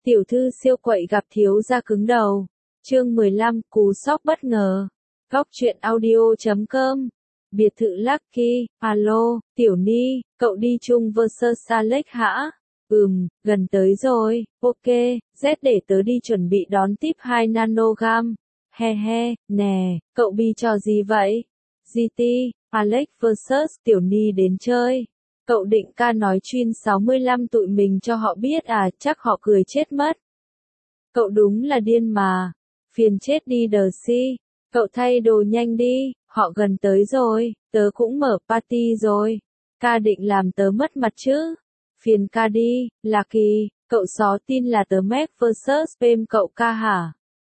Tiểu thư siêu quậy gặp thiếu gia cứng đầu. Chương 15, cú sốc bất ngờ. Góc truyện audio.com. Biệt thự Lucky, alo, Tiểu Ni, cậu đi chung vs Alex hả? Gần tới rồi, ok, Z để tớ đi chuẩn bị đón tiếp 2 nanogam. He he, nè, cậu bi trò gì vậy? GT, Alex vs Tiểu Ni đến chơi. Cậu định ca nói chuyên 65 tụi mình cho họ biết à, chắc họ cười chết mất. Cậu đúng là điên mà. Phiền chết đi đờ si. Cậu thay đồ nhanh đi, họ gần tới rồi, tớ cũng mở party rồi. Ca định làm tớ mất mặt chứ. Phiền ca đi, Lucky, cậu xó tin là tớ Mac vs Pem cậu ca hả?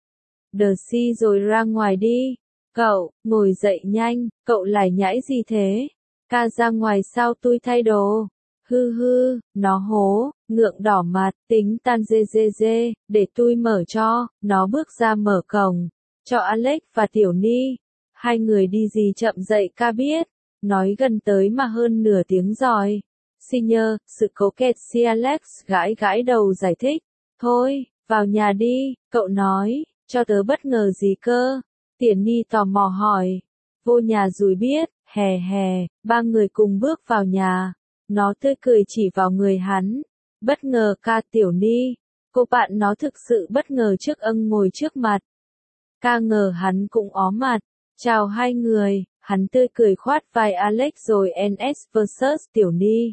Đờ si rồi ra ngoài đi. Cậu, ngồi dậy nhanh, cậu lải nhải gì thế? Ca ra ngoài sao tui thay đồ? Hư, nó hố, ngượng đỏ mặt, tính tan dê, để tui mở cho, nó bước ra mở cổng, cho Alex và Tiểu Ni. Hai người đi gì chậm dậy ca biết, nói gần tới mà hơn nửa tiếng rồi. Senior, sự cố kẹt si Alex gãi đầu giải thích. Thôi, vào nhà đi, cậu nói, cho tớ bất ngờ gì cơ? Tiểu Ni tò mò hỏi. Vô nhà rồi biết, hè, ba người cùng bước vào nhà. Nó tươi cười chỉ vào người hắn. Bất ngờ ca Tiểu Ni. Cô bạn nó thực sự bất ngờ trước ngồi trước mặt. Ca ngờ hắn cũng ó mặt. Chào hai người, hắn tươi cười khoát vai Alex rồi NS vs Tiểu Ni.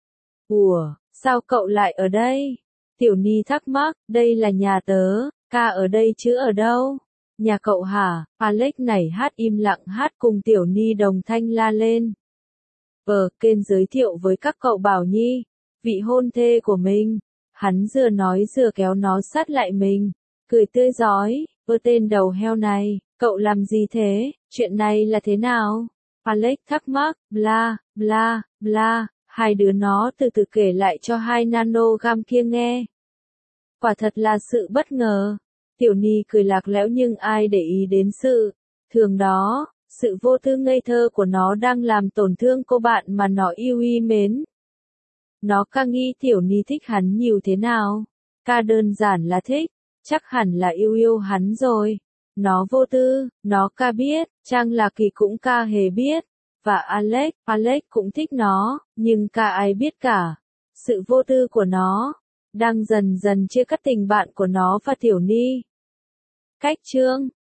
Ủa, sao cậu lại ở đây? Tiểu Ni thắc mắc, đây là nhà tớ, ca ở đây chứ ở đâu? Nhà cậu hả? Alex nảy hát im lặng hát cùng Tiểu Ni đồng thanh la lên. Kên giới thiệu với các cậu Bảo Nhi, vị hôn thê của mình. Hắn vừa nói vừa kéo nó sát lại mình, cười tươi rói, tên đầu heo này, cậu làm gì thế, chuyện này là thế nào? Alex thắc mắc, bla, hai đứa nó từ từ kể lại cho 2 nanogam kia nghe. Quả thật là sự bất ngờ. Tiểu Ni cười lạc lẽo nhưng ai để ý đến sự thường đó. Sự vô tư ngây thơ của nó đang làm tổn thương cô bạn mà nó yêu mến. Nó ca nghĩ Tiểu Ni thích hắn nhiều thế nào? Ca đơn giản là thích, chắc hẳn là yêu hắn rồi. Nó vô tư, nó ca biết, Trang là Kỳ cũng ca hề biết. Và Alex cũng thích nó, nhưng ca ai biết cả. Sự vô tư của nó đang dần chia cắt tình bạn của nó và Tiểu Ni. Cách chương